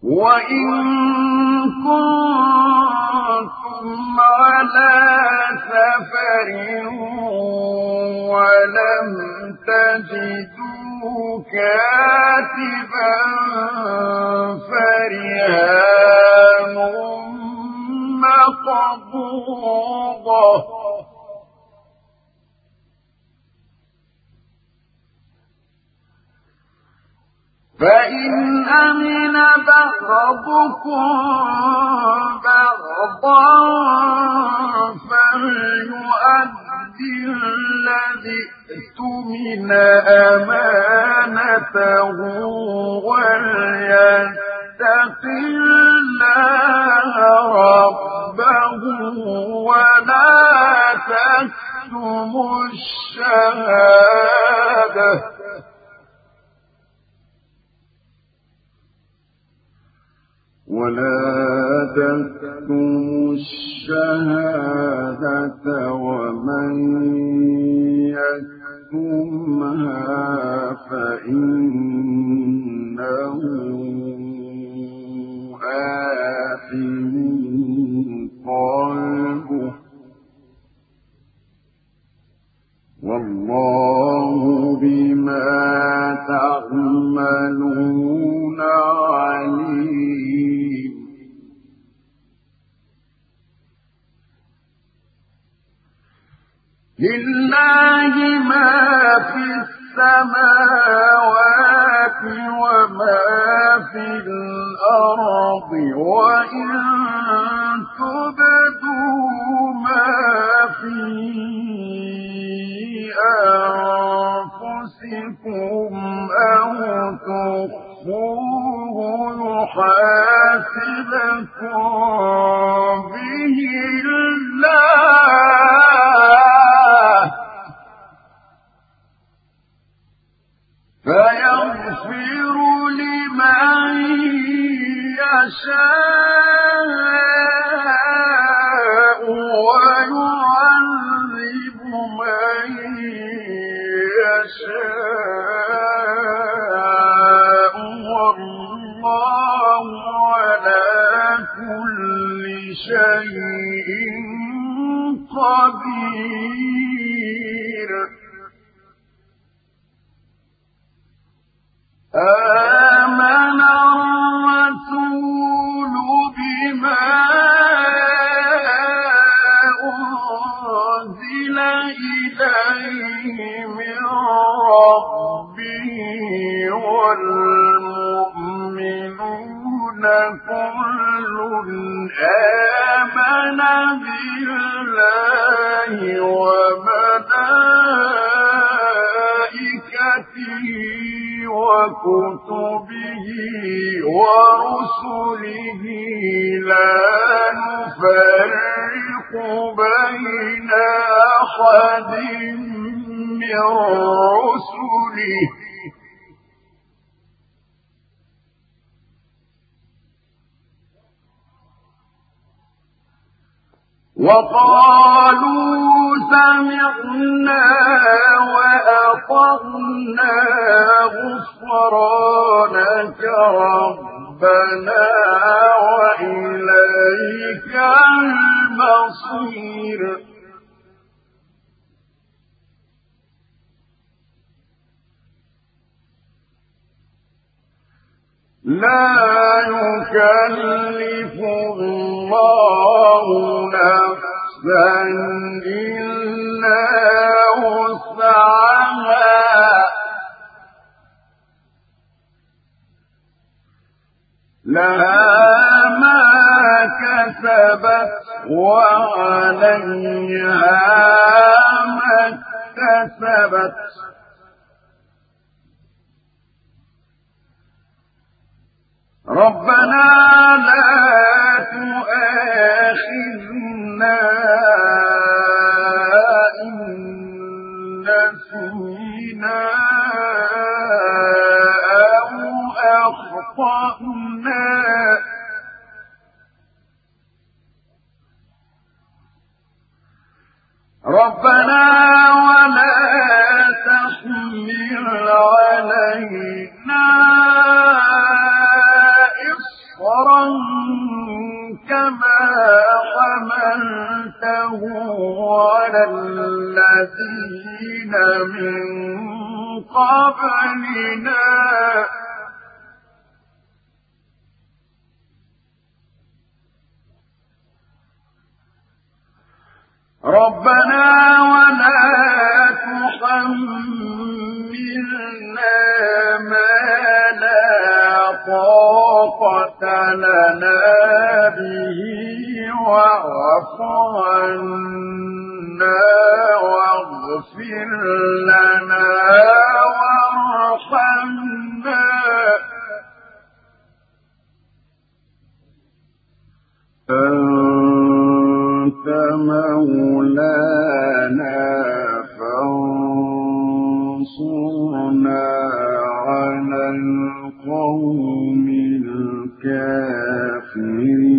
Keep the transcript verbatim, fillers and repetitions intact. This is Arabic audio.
وإن كنتم على سفر ولم تجدوا كاتبا فرهان مقبوضة فإن أمن بعضكم بعضا فليؤدي الذي اؤتمن أمانته وليتق الله ربه ولا تكتموا الشهادة ولا تكتموا الشهادة ومن يكتمها فإنه آثم قلبه والله بما تعملون عليم. لله ما في السماوات وما في الأرض وإن تبدوا ما في أنفسكم أو تخفوه يحاسبكم به الله فيغفر لمن يشاء ويعذب من يشاء والله على كل شيء قدير. آمن الرسول بما أنزل إليه من ربه والمؤمنون كل آمن بالله وملائكته وكتبه ورسله لا نفرق بين أحد من رسله وقالوا سمعنا وأطعنا غفرانك ربنا وإليك المصير. لا يكلف الله نفسا إلا وسعها لها ما كسبت وعليها ما اكتسبت ربنا لا تؤاخذنا إن نسينا أو أخطأنا ربنا ولا تحمل علينا من قبلنا ربنا ولا تحملنا ما لا طاقة لنا به واعف عنا واغفر لنا وارحمنا أنت مولانا فانصرنا على القوم الكافرين